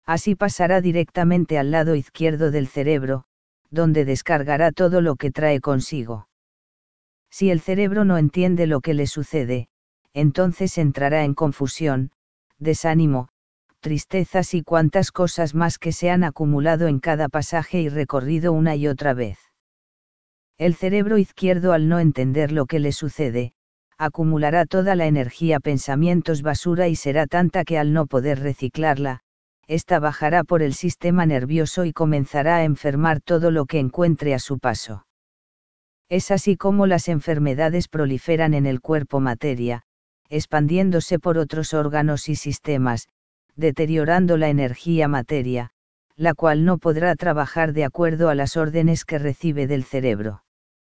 Así pasará directamente al lado izquierdo del cerebro, donde descargará todo lo que trae consigo. Si el cerebro no entiende lo que le sucede, entonces entrará en confusión, desánimo, tristezas y cuantas cosas más que se han acumulado en cada pasaje y recorrido una y otra vez. El cerebro izquierdo, al no entender lo que le sucede, acumulará toda la energía pensamientos basura y será tanta que al no poder reciclarla, ésta bajará por el sistema nervioso y comenzará a enfermar todo lo que encuentre a su paso. Es así como las enfermedades proliferan en el cuerpo materia, expandiéndose por otros órganos y sistemas, deteriorando la energía materia, la cual no podrá trabajar de acuerdo a las órdenes que recibe del cerebro.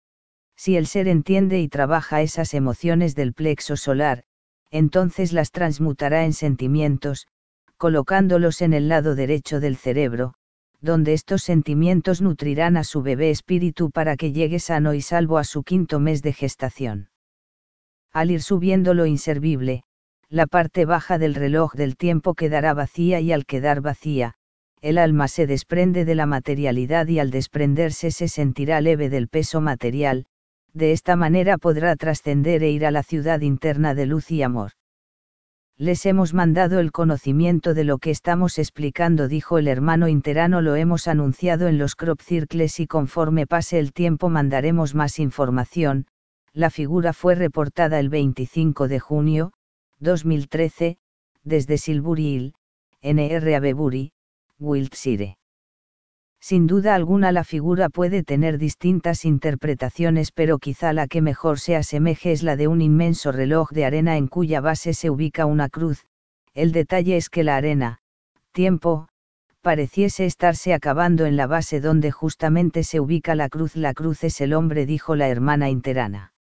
Si el ser entiende y trabaja esas emociones del plexo solar, entonces las transmutará en sentimientos, colocándolos en el lado derecho del cerebro, donde estos sentimientos nutrirán a su bebé espíritu para que llegue sano y salvo a su 5.º mes de gestación. Al ir subiendo lo inservible, la parte baja del reloj del tiempo quedará vacía y al quedar vacía, el alma se desprende de la materialidad y al desprenderse se sentirá leve del peso material, de esta manera podrá trascender e ir a la ciudad interna de luz y amor. Les hemos mandado el conocimiento de lo que estamos explicando, dijo el hermano interano, lo hemos anunciado en los crop circles y conforme pase el tiempo mandaremos más información. La figura fue reportada el 25 de junio, 2013, desde Silbury Hill, Nr. Avebury, Wiltshire. Sin duda alguna la figura puede tener distintas interpretaciones, pero quizá la que mejor se asemeje es la de un inmenso reloj de arena en cuya base se ubica una cruz. El detalle es que la arena, tiempo, pareciese estarse acabando en la base donde justamente se ubica la cruz. La cruz es el hombre, dijo la hermana interana.